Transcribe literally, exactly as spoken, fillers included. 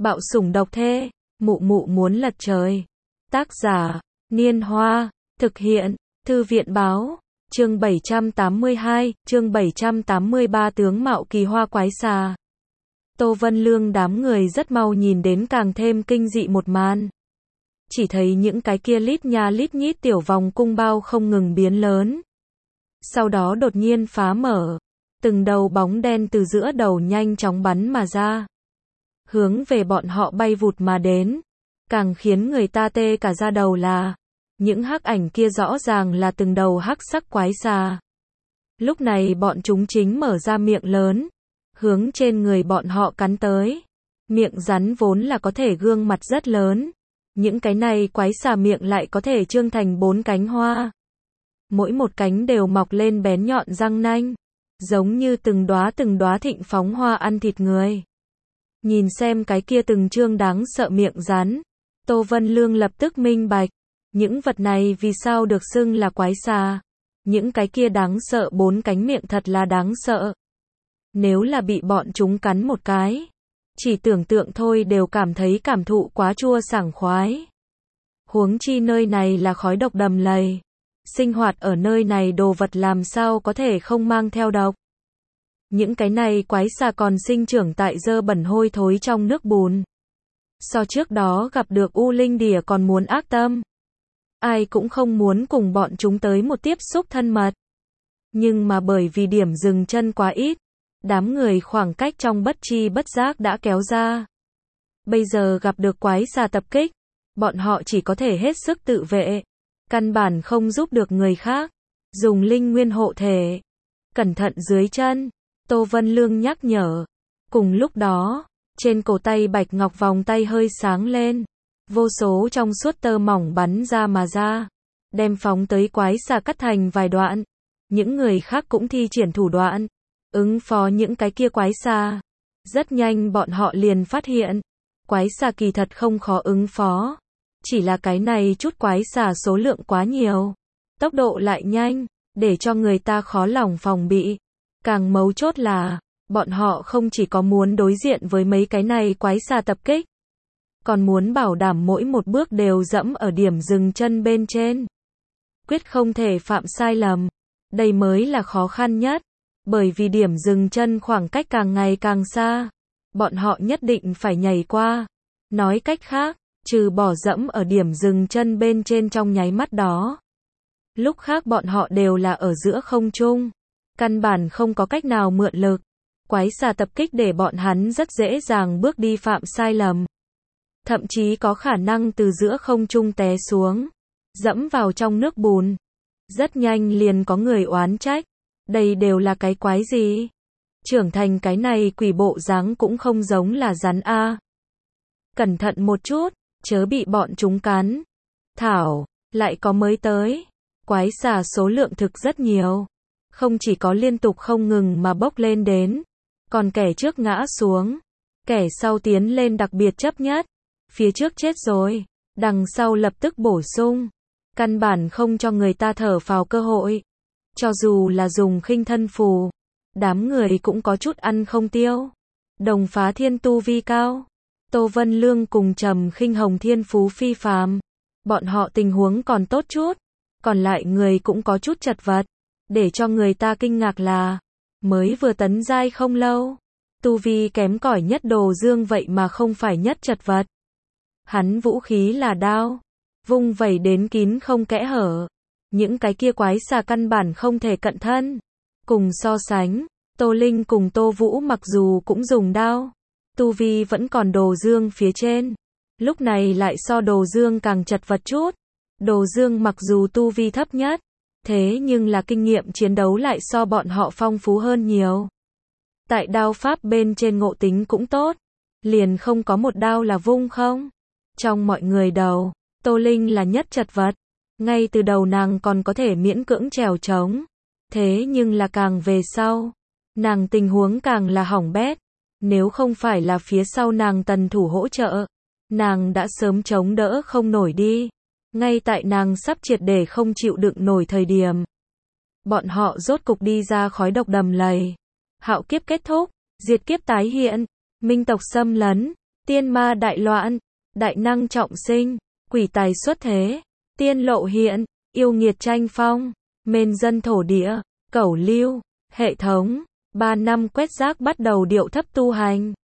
Bạo sủng độc thê, mụ mụ muốn lật trời. Tác giả, Niên Hoa, thực hiện, Thư viện báo, chương bảy trăm tám mươi hai, chương bảy trăm tám mươi ba tướng mạo kỳ hoa quái xà. Tô Vân Lương đám người rất mau nhìn đến càng thêm kinh dị một màn. Chỉ thấy những cái kia lít nha lít nhít tiểu vòng cung bao không ngừng biến lớn. Sau đó đột nhiên phá mở, từng đầu bóng đen từ giữa đầu nhanh chóng bắn mà ra. Hướng về bọn họ bay vụt mà đến. Càng khiến người ta tê cả da đầu là, những hắc ảnh kia rõ ràng là từng đầu hắc sắc quái xà. Lúc này bọn chúng chính mở ra miệng lớn, hướng trên người bọn họ cắn tới. Miệng rắn vốn là có thể gương mặt rất lớn. Những cái này quái xà miệng lại có thể trương thành bốn cánh hoa. Mỗi một cánh đều mọc lên bén nhọn răng nanh, giống như từng đóa từng đóa thịnh phóng hoa ăn thịt người. Nhìn xem cái kia từng trương đáng sợ miệng rắn, Tô Vân Lương lập tức minh bạch, những vật này vì sao được xưng là quái xà. Những cái kia đáng sợ bốn cánh miệng thật là đáng sợ. Nếu là bị bọn chúng cắn một cái, chỉ tưởng tượng thôi đều cảm thấy cảm thụ quá chua sảng khoái. Huống chi nơi này là khói độc đầm lầy. Sinh hoạt ở nơi này đồ vật làm sao có thể không mang theo độc. Những cái này quái xà còn sinh trưởng tại dơ bẩn hôi thối trong nước bùn. So trước đó gặp được U Linh Đỉa còn muốn ác tâm. Ai cũng không muốn cùng bọn chúng tới một tiếp xúc thân mật. Nhưng mà bởi vì điểm dừng chân quá ít, đám người khoảng cách trong bất chi bất giác đã kéo ra. Bây giờ gặp được quái xà tập kích, bọn họ chỉ có thể hết sức tự vệ. Căn bản không giúp được người khác. Dùng linh nguyên hộ thể. Cẩn thận dưới chân. Tô Vân Lương nhắc nhở. Cùng lúc đó, trên cổ tay bạch ngọc vòng tay hơi sáng lên. Vô số trong suốt tơ mỏng bắn ra mà ra. Đem phóng tới quái xà cắt thành vài đoạn. Những người khác cũng thi triển thủ đoạn. Ứng phó những cái kia quái xà. Rất nhanh bọn họ liền phát hiện. Quái xà kỳ thật không khó ứng phó. Chỉ là cái này chút quái xà số lượng quá nhiều. Tốc độ lại nhanh, để cho người ta khó lòng phòng bị. Càng mấu chốt là, bọn họ không chỉ có muốn đối diện với mấy cái này quái xà tập kích, còn muốn bảo đảm mỗi một bước đều dẫm ở điểm dừng chân bên trên. Quyết không thể phạm sai lầm. Đây mới là khó khăn nhất. Bởi vì điểm dừng chân khoảng cách càng ngày càng xa. Bọn họ nhất định phải nhảy qua. Nói cách khác, trừ bỏ dẫm ở điểm dừng chân bên trên trong nháy mắt đó. Lúc khác bọn họ đều là ở giữa không trung. Căn bản không có cách nào mượn lực. Quái xà tập kích để bọn hắn rất dễ dàng bước đi phạm sai lầm. Thậm chí có khả năng từ giữa không trung té xuống. Dẫm vào trong nước bùn. Rất nhanh liền có người oán trách. Đây đều là cái quái gì? Trưởng thành cái này quỷ bộ dáng cũng không giống là rắn a. Cẩn thận một chút. Chớ bị bọn chúng cắn. Thảo, lại có mới tới. Quái xà số lượng thực rất nhiều. Không chỉ có liên tục không ngừng mà bốc lên đến. Còn kẻ trước ngã xuống. Kẻ sau tiến lên đặc biệt chấp nhất. Phía trước chết rồi. Đằng sau lập tức bổ sung. Căn bản không cho người ta thở phào cơ hội. Cho dù là dùng khinh thân phù. Đám người cũng có chút ăn không tiêu. Đồng Phá Thiên tu vi cao. Tô Vân Lương cùng Trầm Khinh Hồng thiên phú phi phàm. Bọn họ tình huống còn tốt chút. Còn lại người cũng có chút chật vật. Để cho người ta kinh ngạc là, mới vừa tấn giai không lâu. Tu vi kém cỏi nhất Đồ Dương vậy mà không phải nhất chật vật. Hắn vũ khí là đao. Vung vẩy đến kín không kẽ hở. Những cái kia quái xà căn bản không thể cận thân. Cùng so sánh, Tô Linh cùng Tô Vũ mặc dù cũng dùng đao. Tu vi vẫn còn Đồ Dương phía trên. Lúc này lại so Đồ Dương càng chật vật chút. Đồ Dương mặc dù tu vi thấp nhất, thế nhưng là kinh nghiệm chiến đấu lại so bọn họ phong phú hơn nhiều. Tại đao pháp bên trên ngộ tính cũng tốt. Liền không có một đao là vung không. Trong mọi người đầu, Tô Linh là nhất chật vật. Ngay từ đầu nàng còn có thể miễn cưỡng trèo trống. Thế nhưng là càng về sau, nàng tình huống càng là hỏng bét. Nếu không phải là phía sau nàng tần thủ hỗ trợ, nàng đã sớm chống đỡ không nổi đi. Ngay tại nàng sắp triệt để không chịu đựng nổi thời điểm. Bọn họ rốt cục đi ra khói độc đầm lầy. Hạo kiếp kết thúc, diệt kiếp tái hiện, minh tộc xâm lấn. tiên ma đại loạn, đại năng trọng sinh, quỷ tài xuất thế, tiên lộ hiện, yêu nghiệt tranh phong, mên dân thổ địa, cẩu lưu, hệ thống, ba năm quét rác bắt đầu điệu thấp tu hành.